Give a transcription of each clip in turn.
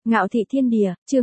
Ngạo thị thiên địa, chương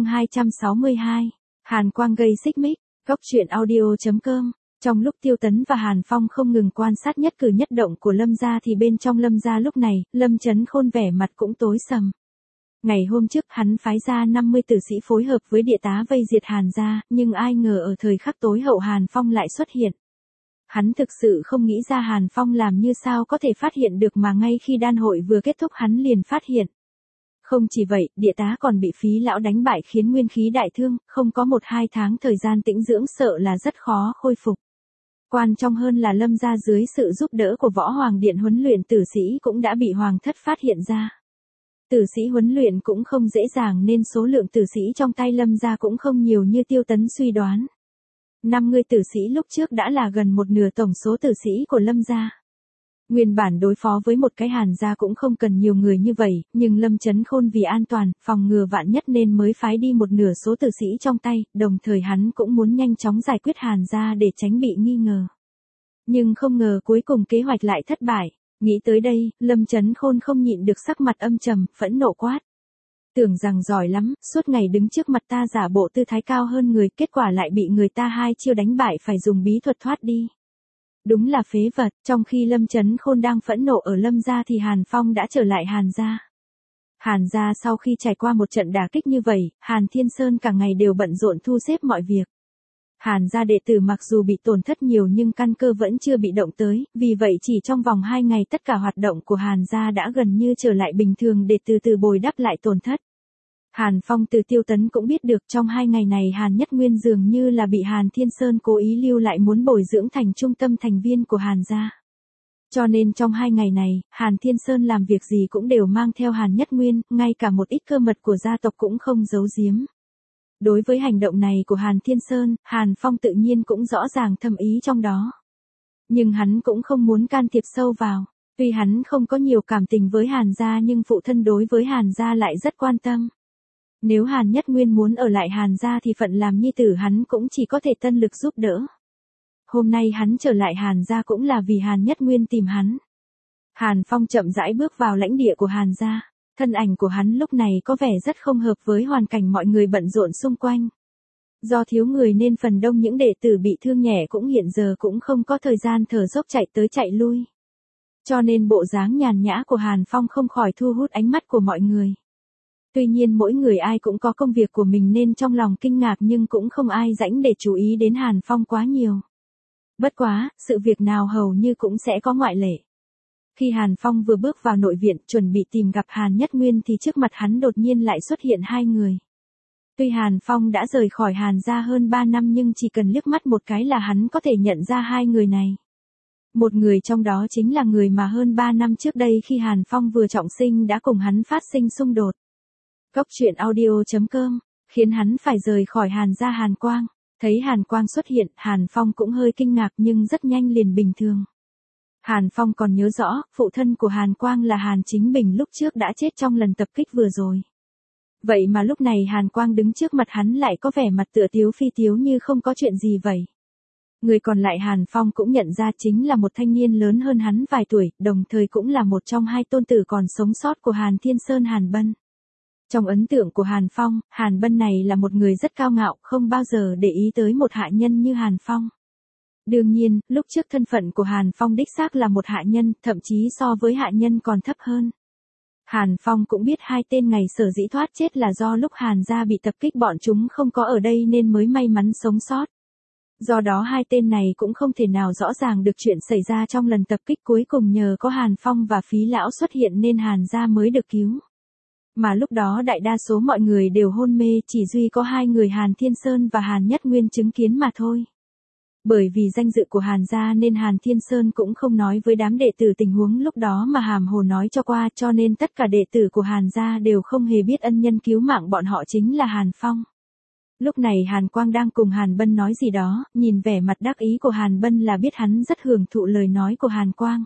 262. Hàn Quang gây xích mích, góc truyện audio.com. Trong lúc Tiêu Tấn và Hàn Phong không ngừng quan sát nhất cử nhất động của Lâm gia thì bên trong Lâm gia lúc này, Lâm Chấn Khôn vẻ mặt cũng tối sầm. Ngày hôm trước hắn phái ra 50 tử sĩ phối hợp với địa tá vây diệt Hàn gia, nhưng ai ngờ ở thời khắc tối hậu Hàn Phong lại xuất hiện. Hắn thực sự không nghĩ ra Hàn Phong làm như sao có thể phát hiện được mà ngay khi đan hội vừa kết thúc hắn liền phát hiện. Không chỉ vậy, địa tá còn bị phí lão đánh bại khiến nguyên khí đại thương, không có 1-2 tháng thời gian tĩnh dưỡng sợ là rất khó khôi phục. Quan trọng hơn là Lâm gia dưới sự giúp đỡ của Võ Hoàng Điện huấn luyện tử sĩ cũng đã bị Hoàng thất phát hiện ra. Tử sĩ huấn luyện cũng không dễ dàng nên số lượng tử sĩ trong tay Lâm gia cũng không nhiều như Tiêu Tấn suy đoán. 50 tử sĩ lúc trước đã là gần một nửa tổng số tử sĩ của Lâm gia. Nguyên bản đối phó với một cái Hàn gia cũng không cần nhiều người như vậy, nhưng Lâm Chấn Khôn vì an toàn, phòng ngừa vạn nhất nên mới phái đi một nửa số tử sĩ trong tay, đồng thời hắn cũng muốn nhanh chóng giải quyết Hàn gia để tránh bị nghi ngờ. Nhưng không ngờ cuối cùng kế hoạch lại thất bại, nghĩ tới đây, Lâm Chấn Khôn không nhịn được sắc mặt âm trầm, phẫn nộ quát. Tưởng rằng giỏi lắm, suốt ngày đứng trước mặt ta giả bộ tư thái cao hơn người, kết quả lại bị người ta 2 chiêu đánh bại phải dùng bí thuật thoát đi. Đúng là phế vật, trong khi Lâm Chấn Khôn đang phẫn nộ ở Lâm gia thì Hàn Phong đã trở lại Hàn gia. Hàn gia sau khi trải qua một trận đả kích như vậy, Hàn Thiên Sơn cả ngày đều bận rộn thu xếp mọi việc. Hàn gia đệ tử mặc dù bị tổn thất nhiều nhưng căn cơ vẫn chưa bị động tới, vì vậy chỉ trong vòng 2 ngày tất cả hoạt động của Hàn gia đã gần như trở lại bình thường để từ từ bồi đắp lại tổn thất. Hàn Phong từ Tiêu Tấn cũng biết được trong 2 ngày này Hàn Nhất Nguyên dường như là bị Hàn Thiên Sơn cố ý lưu lại muốn bồi dưỡng thành trung tâm thành viên của Hàn gia. Cho nên trong 2 ngày này, Hàn Thiên Sơn làm việc gì cũng đều mang theo Hàn Nhất Nguyên, ngay cả một ít cơ mật của gia tộc cũng không giấu giếm. Đối với hành động này của Hàn Thiên Sơn, Hàn Phong tự nhiên cũng rõ ràng thâm ý trong đó. Nhưng hắn cũng không muốn can thiệp sâu vào. Tuy hắn không có nhiều cảm tình với Hàn gia nhưng phụ thân đối với Hàn gia lại rất quan tâm. Nếu Hàn Nhất Nguyên muốn ở lại Hàn gia thì phận làm nhi tử hắn cũng chỉ có thể tân lực giúp đỡ. Hôm nay hắn trở lại Hàn gia cũng là vì Hàn Nhất Nguyên tìm hắn. Hàn Phong chậm rãi bước vào lãnh địa của Hàn gia. Thân ảnh của hắn lúc này có vẻ rất không hợp với hoàn cảnh mọi người bận rộn xung quanh. Do thiếu người nên phần đông những đệ tử bị thương nhẹ cũng hiện giờ cũng không có thời gian thở dốc chạy tới chạy lui. Cho nên bộ dáng nhàn nhã của Hàn Phong không khỏi thu hút ánh mắt của mọi người. Tuy nhiên mỗi người ai cũng có công việc của mình nên trong lòng kinh ngạc nhưng cũng không ai rảnh để chú ý đến Hàn Phong quá nhiều. Bất quá, sự việc nào hầu như cũng sẽ có ngoại lệ. Khi Hàn Phong vừa bước vào nội viện chuẩn bị tìm gặp Hàn Nhất Nguyên thì trước mặt hắn đột nhiên lại xuất hiện 2 người. Tuy Hàn Phong đã rời khỏi Hàn gia hơn 3 năm nhưng chỉ cần liếc mắt một cái là hắn có thể nhận ra 2 người này. Một người trong đó chính là người mà hơn 3 năm trước đây khi Hàn Phong vừa trọng sinh đã cùng hắn phát sinh xung đột. Góc truyện audio.com, khiến hắn phải rời khỏi Hàn gia Hàn Quang. Thấy Hàn Quang xuất hiện, Hàn Phong cũng hơi kinh ngạc nhưng rất nhanh liền bình thường. Hàn Phong còn nhớ rõ, phụ thân của Hàn Quang là Hàn Chính Bình lúc trước đã chết trong lần tập kích vừa rồi. Vậy mà lúc này Hàn Quang đứng trước mặt hắn lại có vẻ mặt tựa tiếu phi tiếu như không có chuyện gì vậy. Người còn lại Hàn Phong cũng nhận ra chính là một thanh niên lớn hơn hắn vài tuổi, đồng thời cũng là một trong 2 tôn tử còn sống sót của Hàn Thiên Sơn Hàn Bân. Trong ấn tượng của Hàn Phong, Hàn Bân này là một người rất cao ngạo, không bao giờ để ý tới một hạ nhân như Hàn Phong. Đương nhiên, lúc trước thân phận của Hàn Phong đích xác là một hạ nhân, thậm chí so với hạ nhân còn thấp hơn. Hàn Phong cũng biết 2 tên ngày sở dĩ thoát chết là do lúc Hàn gia bị tập kích bọn chúng không có ở đây nên mới may mắn sống sót. Do đó 2 tên này cũng không thể nào rõ ràng được chuyện xảy ra trong lần tập kích cuối cùng nhờ có Hàn Phong và phí lão xuất hiện nên Hàn gia mới được cứu. Mà lúc đó đại đa số mọi người đều hôn mê chỉ duy có 2 người Hàn Thiên Sơn và Hàn Nhất Nguyên chứng kiến mà thôi. Bởi vì danh dự của Hàn gia nên Hàn Thiên Sơn cũng không nói với đám đệ tử tình huống lúc đó mà hàm hồ nói cho qua cho nên tất cả đệ tử của Hàn gia đều không hề biết ân nhân cứu mạng bọn họ chính là Hàn Phong. Lúc này Hàn Quang đang cùng Hàn Bân nói gì đó, nhìn vẻ mặt đắc ý của Hàn Bân là biết hắn rất hưởng thụ lời nói của Hàn Quang.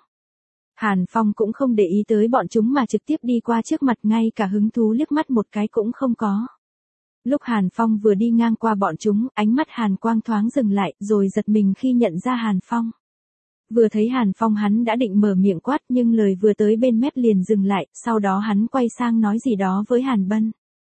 Hàn Phong cũng không để ý tới bọn chúng mà trực tiếp đi qua trước mặt ngay cả hứng thú liếc mắt một cái cũng không có. Lúc Hàn Phong vừa đi ngang qua bọn chúng, ánh mắt Hàn Quang thoáng dừng lại, rồi giật mình khi nhận ra Hàn Phong. Vừa thấy Hàn Phong hắn đã định mở miệng quát nhưng lời vừa tới bên mép liền dừng lại, sau đó hắn quay sang nói gì đó với Hàn Bân.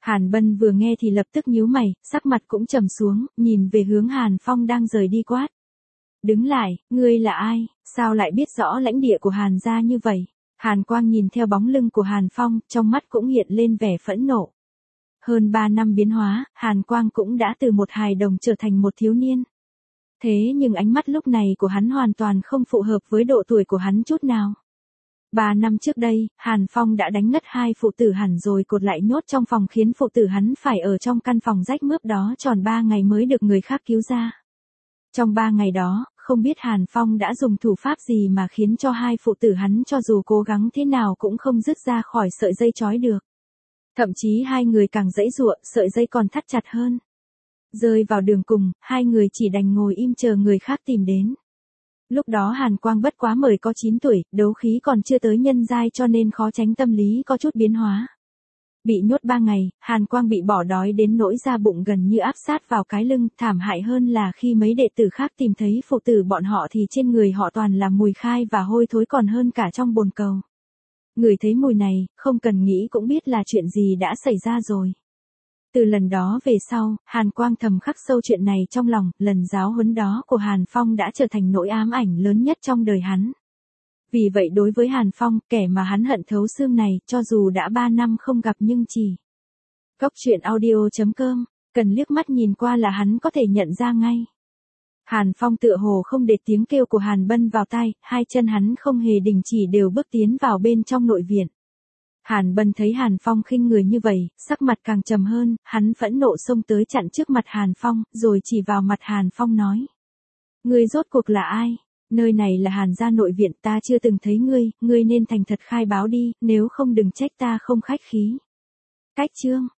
Hàn Bân vừa nghe thì lập tức nhíu mày, sắc mặt cũng trầm xuống, nhìn về hướng Hàn Phong đang rời đi quát. Đứng lại, ngươi là ai, sao lại biết rõ lãnh địa của Hàn gia như vậy? Hàn Quang nhìn theo bóng lưng của Hàn Phong, trong mắt cũng hiện lên vẻ phẫn nộ. Hơn 3 năm biến hóa, Hàn Quang cũng đã từ một hài đồng trở thành một thiếu niên. Thế nhưng ánh mắt lúc này của hắn hoàn toàn không phù hợp với độ tuổi của hắn chút nào. 3 năm trước đây, Hàn Phong đã đánh ngất hai phụ tử hẳn rồi cột lại nhốt trong phòng khiến phụ tử hắn phải ở trong căn phòng rách mướp đó tròn 3 ngày mới được người khác cứu ra. Trong 3 ngày đó, không biết Hàn Phong đã dùng thủ pháp gì mà khiến cho hai phụ tử hắn cho dù cố gắng thế nào cũng không dứt ra khỏi sợi dây trói được. Thậm chí hai người càng giãy giụa, sợi dây còn thắt chặt hơn. Rơi vào đường cùng, hai người chỉ đành ngồi im chờ người khác tìm đến. Lúc đó Hàn Quang bất quá mới có 9 tuổi, đấu khí còn chưa tới nhân giai cho nên khó tránh tâm lý có chút biến hóa. Bị nhốt 3 ngày, Hàn Quang bị bỏ đói đến nỗi da bụng gần như áp sát vào cái lưng, thảm hại hơn là khi mấy đệ tử khác tìm thấy phụ tử bọn họ thì trên người họ toàn là mùi khai và hôi thối còn hơn cả trong bồn cầu. Người thấy mùi này, không cần nghĩ cũng biết là chuyện gì đã xảy ra rồi. Từ lần đó về sau, Hàn Quang thầm khắc sâu chuyện này trong lòng, lần giáo huấn đó của Hàn Phong đã trở thành nỗi ám ảnh lớn nhất trong đời hắn. Vì vậy đối với Hàn Phong, kẻ mà hắn hận thấu xương này, cho dù đã 3 năm không gặp nhưng chỉ. Cốc truyện audio.com, cần liếc mắt nhìn qua là hắn có thể nhận ra ngay. Hàn Phong tựa hồ không để tiếng kêu của Hàn Bân vào tai, hai chân hắn không hề đình chỉ đều bước tiến vào bên trong nội viện. Hàn Bân thấy Hàn Phong khinh người như vậy, sắc mặt càng trầm hơn, hắn phẫn nộ xông tới chặn trước mặt Hàn Phong, rồi chỉ vào mặt Hàn Phong nói. Ngươi rốt cuộc là ai? Nơi này là Hàn gia nội viện, ta chưa từng thấy ngươi nên thành thật khai báo đi, nếu không đừng trách ta không khách khí. Cách chương.